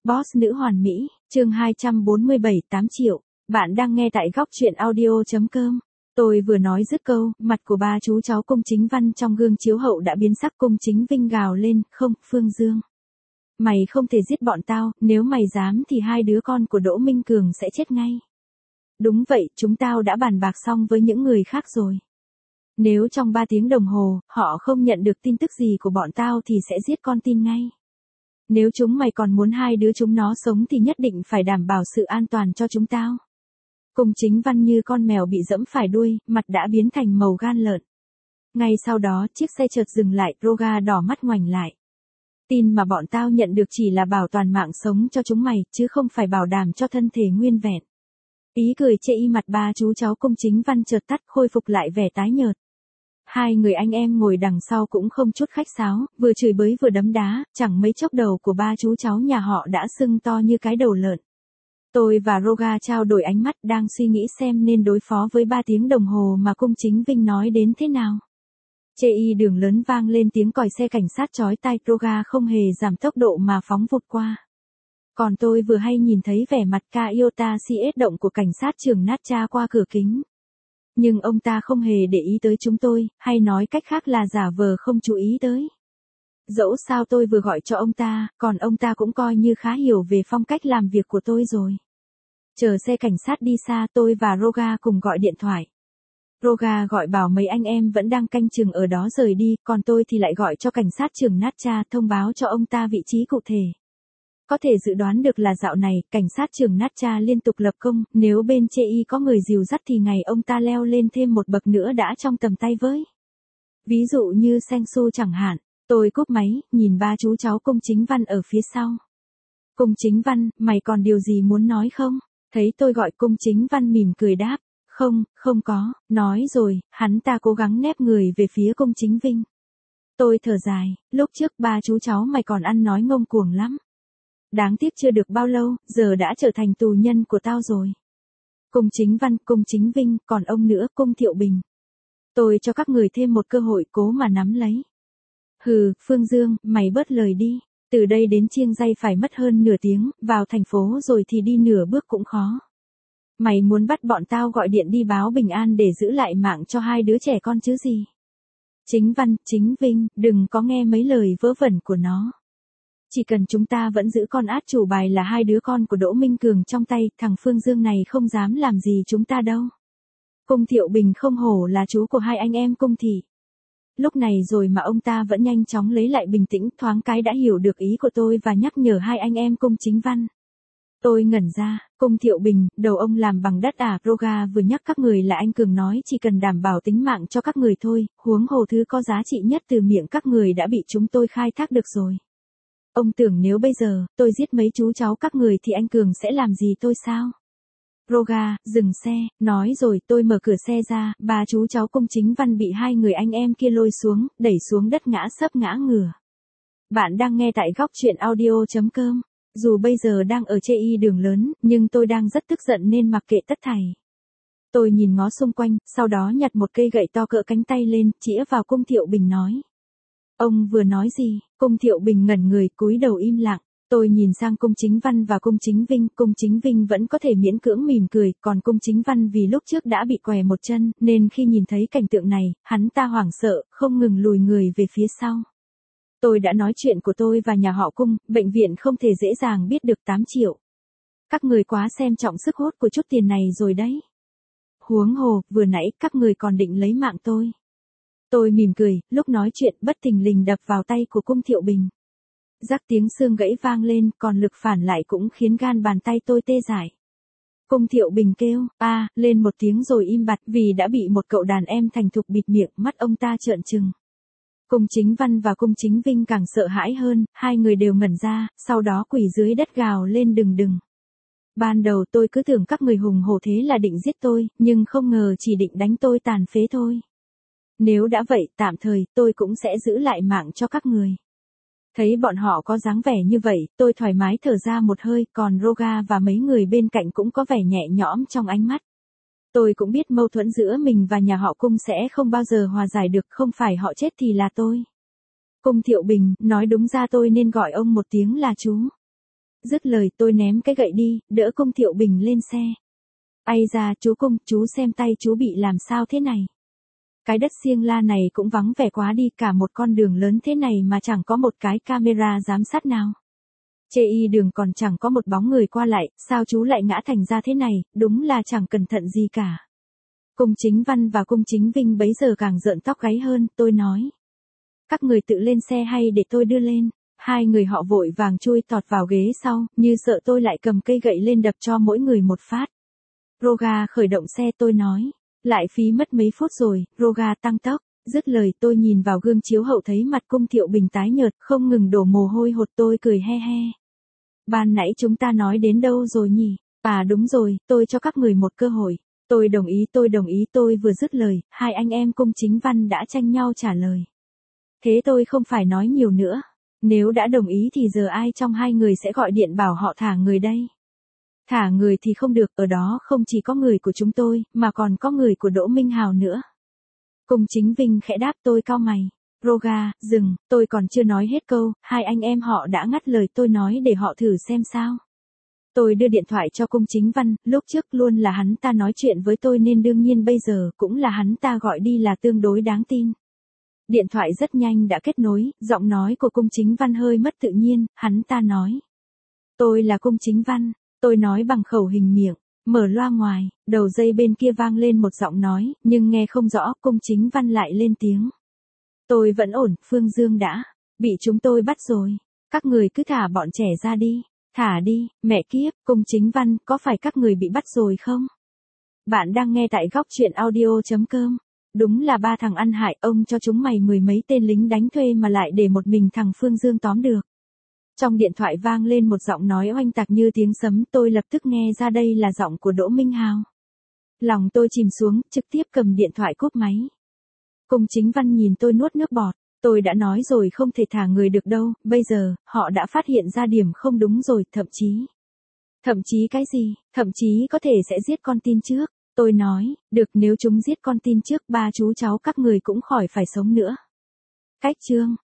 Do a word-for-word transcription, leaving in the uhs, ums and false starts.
Boss nữ hoàn mỹ, chương hai trăm bốn mươi bảy, tám triệu. Bạn đang nghe tại góc truyện audio.com. Tôi vừa nói dứt câu, mặt của ba chú cháu Cung Chính Văn trong gương chiếu hậu đã biến sắc. Cung Chính Vinh gào lên, không, Phương Dương. Mày không thể giết bọn tao, nếu mày dám thì hai đứa con của Đỗ Minh Cường sẽ chết ngay. Đúng vậy, chúng tao đã bàn bạc xong với những người khác rồi. Nếu trong ba tiếng đồng hồ, họ không nhận được tin tức gì của bọn tao thì sẽ giết con tin ngay. Nếu chúng mày còn muốn hai đứa chúng nó sống thì nhất định phải đảm bảo sự an toàn cho chúng tao. Cung Chính Văn như con mèo bị dẫm phải đuôi, mặt đã biến thành màu gan lợn. Ngay sau đó, chiếc xe chợt dừng lại, Roga đỏ mắt ngoảnh lại. Tin mà bọn tao nhận được chỉ là bảo toàn mạng sống cho chúng mày, chứ không phải bảo đảm cho thân thể nguyên vẹn. Ý cười chê y mặt ba chú cháu Cung Chính Văn chợt tắt, khôi phục lại vẻ tái nhợt. Hai người anh em ngồi đằng sau cũng không chút khách sáo, vừa chửi bới vừa đấm đá, chẳng mấy chốc đầu của ba chú cháu nhà họ đã sưng to như cái đầu lợn. Tôi và Roga trao đổi ánh mắt, đang suy nghĩ xem nên đối phó với ba tiếng đồng hồ mà Cung Chính Vinh nói đến thế nào. Chê y đường lớn vang lên tiếng còi xe cảnh sát chói tai, Roga không hề giảm tốc độ mà phóng vụt qua. Còn tôi vừa hay nhìn thấy vẻ mặt Toyota Siết động của cảnh sát trưởng Natcha qua cửa kính. Nhưng ông ta không hề để ý tới chúng tôi, hay nói cách khác là giả vờ không chú ý tới. Dẫu sao tôi vừa gọi cho ông ta, còn ông ta cũng coi như khá hiểu về phong cách làm việc của tôi rồi. Chờ xe cảnh sát đi xa, tôi và Roga cùng gọi điện thoại. Roga gọi bảo mấy anh em vẫn đang canh chừng ở đó rời đi, còn tôi thì lại gọi cho cảnh sát trưởng Natcha thông báo cho ông ta vị trí cụ thể. Có thể dự đoán được là dạo này, cảnh sát trưởng Natcha liên tục lập công, nếu bên chê y có người dìu dắt thì ngày ông ta leo lên thêm một bậc nữa đã trong tầm tay với. Ví dụ như Seng Su chẳng hạn. Tôi cúp máy, nhìn ba chú cháu Cung Chính Văn ở phía sau. Cung Chính Văn, mày còn điều gì muốn nói không? Thấy tôi gọi, Cung Chính Văn mỉm cười đáp. Không, không có, nói rồi, hắn ta cố gắng nép người về phía Cung Chính Vinh. Tôi thở dài, lúc trước ba chú cháu mày còn ăn nói ngông cuồng lắm. Đáng tiếc chưa được bao lâu, giờ đã trở thành tù nhân của tao rồi. Cung Chính Văn, Cung Chính Vinh, còn ông nữa, Cung Thiệu Bình. Tôi cho các người thêm một cơ hội, cố mà nắm lấy. Hừ, Phương Dương, mày bớt lời đi. Từ đây đến Chiêng Dây phải mất hơn nửa tiếng, vào thành phố rồi thì đi nửa bước cũng khó. Mày muốn bắt bọn tao gọi điện đi báo bình an để giữ lại mạng cho hai đứa trẻ con chứ gì? Chính Văn, Chính Vinh, đừng có nghe mấy lời vớ vẩn của nó. Chỉ cần chúng ta vẫn giữ con át chủ bài là hai đứa con của Đỗ Minh Cường trong tay, thằng Phương Dương này không dám làm gì chúng ta đâu. Cung Thiệu Bình không hổ là chú của hai anh em Cung Thị. Lúc này rồi mà ông ta vẫn nhanh chóng lấy lại bình tĩnh, thoáng cái đã hiểu được ý của tôi và nhắc nhở hai anh em Cung Chính Văn. Tôi ngẩn ra, Cung Thiệu Bình, đầu ông làm bằng đất à? Roga vừa nhắc các người là anh Cường nói chỉ cần đảm bảo tính mạng cho các người thôi, huống hồ thứ có giá trị nhất từ miệng các người đã bị chúng tôi khai thác được rồi. Ông tưởng nếu bây giờ, tôi giết mấy chú cháu các người thì anh Cường sẽ làm gì tôi sao? Roga, dừng xe, nói rồi tôi mở cửa xe ra, ba chú cháu Cung Chính Văn bị hai người anh em kia lôi xuống, đẩy xuống đất ngã sấp ngã ngửa. Bạn đang nghe tại góc truyện audio.com. Dù bây giờ đang ở chê y đường lớn, nhưng tôi đang rất tức giận nên mặc kệ tất thảy. Tôi nhìn ngó xung quanh, sau đó nhặt một cây gậy to cỡ cánh tay lên, chĩa vào Cung Thiệu Bình nói. Ông vừa nói gì? Cung Thiệu Bình ngẩn người, cúi đầu im lặng. Tôi nhìn sang Cung Chính Văn và Cung Chính Vinh, Cung Chính Vinh vẫn có thể miễn cưỡng mỉm cười, còn Cung Chính Văn vì lúc trước đã bị què một chân, nên khi nhìn thấy cảnh tượng này, hắn ta hoảng sợ, không ngừng lùi người về phía sau. Tôi đã nói chuyện của tôi và nhà họ Cung, bệnh viện không thể dễ dàng biết được tám triệu. Các người quá xem trọng sức hút của chút tiền này rồi đấy. Huống hồ, vừa nãy các người còn định lấy mạng tôi. Tôi mỉm cười, lúc nói chuyện bất thình lình đập vào tay của Cung Thiệu Bình. Rắc tiếng xương gãy vang lên, còn lực phản lại cũng khiến gan bàn tay tôi tê dại. Cung Thiệu Bình kêu, a, lên một tiếng rồi im bặt vì đã bị một cậu đàn em thành thục bịt miệng, mắt ông ta trợn trừng. Cung Chính Văn và Cung Chính Vinh càng sợ hãi hơn, hai người đều ngẩn ra, sau đó quỳ dưới đất gào lên đừng đừng. Ban đầu tôi cứ tưởng các người hùng hổ thế là định giết tôi, nhưng không ngờ chỉ định đánh tôi tàn phế thôi. Nếu đã vậy, tạm thời, tôi cũng sẽ giữ lại mạng cho các người. Thấy bọn họ có dáng vẻ như vậy, tôi thoải mái thở ra một hơi, còn Roga và mấy người bên cạnh cũng có vẻ nhẹ nhõm trong ánh mắt. Tôi cũng biết mâu thuẫn giữa mình và nhà họ Cung sẽ không bao giờ hòa giải được, không phải họ chết thì là tôi. Cung Thiệu Bình, nói đúng ra tôi nên gọi ông một tiếng là chú. Dứt lời tôi ném cái gậy đi, đỡ Cung Thiệu Bình lên xe. Ây da, chú Cung, chú xem tay chú bị làm sao thế này. Cái đất Siêng La này cũng vắng vẻ quá đi, cả một con đường lớn thế này mà chẳng có một cái camera giám sát nào. Chê y đường còn chẳng có một bóng người qua lại, sao chú lại ngã thành ra thế này, đúng là chẳng cẩn thận gì cả. Cung Chính Văn và Cung Chính Vinh bấy giờ càng rợn tóc gáy hơn, tôi nói. Các người tự lên xe hay để tôi đưa lên? Hai người họ vội vàng chui tọt vào ghế sau, như sợ tôi lại cầm cây gậy lên đập cho mỗi người một phát. Roga khởi động xe, tôi nói. Lại phí mất mấy phút rồi, Roga tăng tốc. Dứt lời tôi nhìn vào gương chiếu hậu thấy mặt Cung Thiệu Bình tái nhợt, không ngừng đổ mồ hôi hột, tôi cười he he. Ban nãy chúng ta nói đến đâu rồi nhỉ? À đúng rồi, tôi cho các người một cơ hội. Tôi đồng ý, tôi đồng ý, tôi vừa dứt lời, hai anh em Cung Chính Văn đã tranh nhau trả lời. Thế tôi không phải nói nhiều nữa. Nếu đã đồng ý thì giờ ai trong hai người sẽ gọi điện bảo họ thả người đây? Thả người thì không được, ở đó không chỉ có người của chúng tôi, mà còn có người của Đỗ Minh Hào nữa. Cung Chính Vinh khẽ đáp, tôi cau mày. Roga, dừng, tôi còn chưa nói hết câu, hai anh em họ đã ngắt lời tôi nói để họ thử xem sao. Tôi đưa điện thoại cho Cung Chính Văn, lúc trước luôn là hắn ta nói chuyện với tôi nên đương nhiên bây giờ cũng là hắn ta gọi đi là tương đối đáng tin. Điện thoại rất nhanh đã kết nối, giọng nói của Cung Chính Văn hơi mất tự nhiên, hắn ta nói. Tôi là Cung Chính Văn, tôi nói bằng khẩu hình miệng, mở loa ngoài, đầu dây bên kia vang lên một giọng nói, nhưng nghe không rõ, Cung Chính Văn lại lên tiếng. Tôi vẫn ổn, Phương Dương đã bị chúng tôi bắt rồi, các người cứ thả bọn trẻ ra đi, thả đi, mẹ kiếp, Cung Chính Văn, có phải các người bị bắt rồi không? Bạn đang nghe tại góc truyện audio chấm com. Đúng là ba thằng ăn hại, ông cho chúng mày mười mấy tên lính đánh thuê mà lại để một mình thằng Phương Dương tóm được. Trong điện thoại vang lên một giọng nói oanh tạc như tiếng sấm, tôi lập tức nghe ra đây là giọng của Đỗ Minh Hào. Lòng tôi chìm xuống, trực tiếp cầm điện thoại cúp máy. Cung Chính Văn nhìn tôi nuốt nước bọt, tôi đã nói rồi không thể thả người được đâu, bây giờ, họ đã phát hiện ra điểm không đúng rồi, thậm chí. Thậm chí cái gì, thậm chí có thể sẽ giết con tin trước. Tôi nói, được, nếu chúng giết con tin trước ba chú cháu các người cũng khỏi phải sống nữa. Cách chương